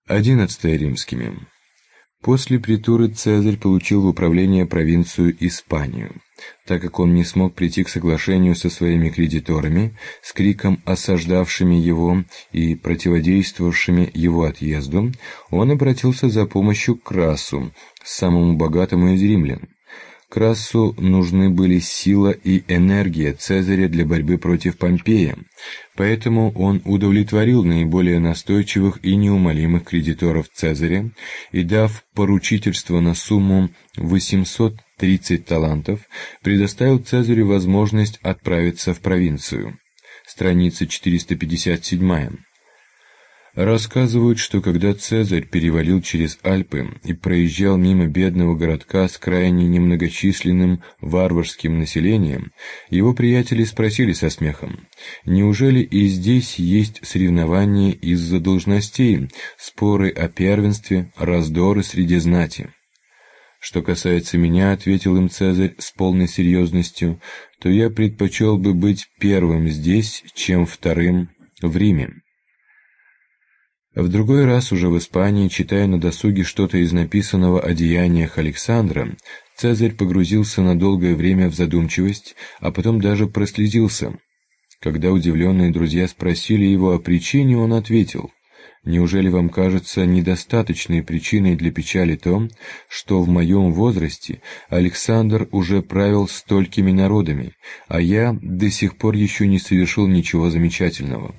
11 римскими. После притуры Цезарь получил в управление провинцию Испанию. Так как он не смог прийти к соглашению со своими кредиторами, с криком осаждавшими его и противодействовавшими его отъезду, он обратился за помощью к Крассу, самому богатому из римлян. Крассу нужны были сила и энергия Цезаря для борьбы против Помпея, поэтому он удовлетворил наиболее настойчивых и неумолимых кредиторов Цезаря и, дав поручительство на сумму 830 талантов, предоставил Цезарю возможность отправиться в провинцию. Страница 457. Рассказывают, что когда Цезарь перевалил через Альпы и проезжал мимо бедного городка с крайне немногочисленным варварским населением, его приятели спросили со смехом: «Неужели и здесь есть соревнования из-за должностей, споры о первенстве, раздоры среди знати?» «Что касается меня, — ответил им Цезарь с полной серьезностью, — то я предпочел бы быть первым здесь, чем вторым в Риме». В другой раз, уже в Испании, читая на досуге что-то из написанного о деяниях Александра, Цезарь погрузился на долгое время в задумчивость, а потом даже прослезился. Когда удивленные друзья спросили его о причине, он ответил: «Неужели вам кажется недостаточной причиной для печали то, что в моем возрасте Александр уже правил столькими народами, а я до сих пор еще не совершил ничего замечательного?»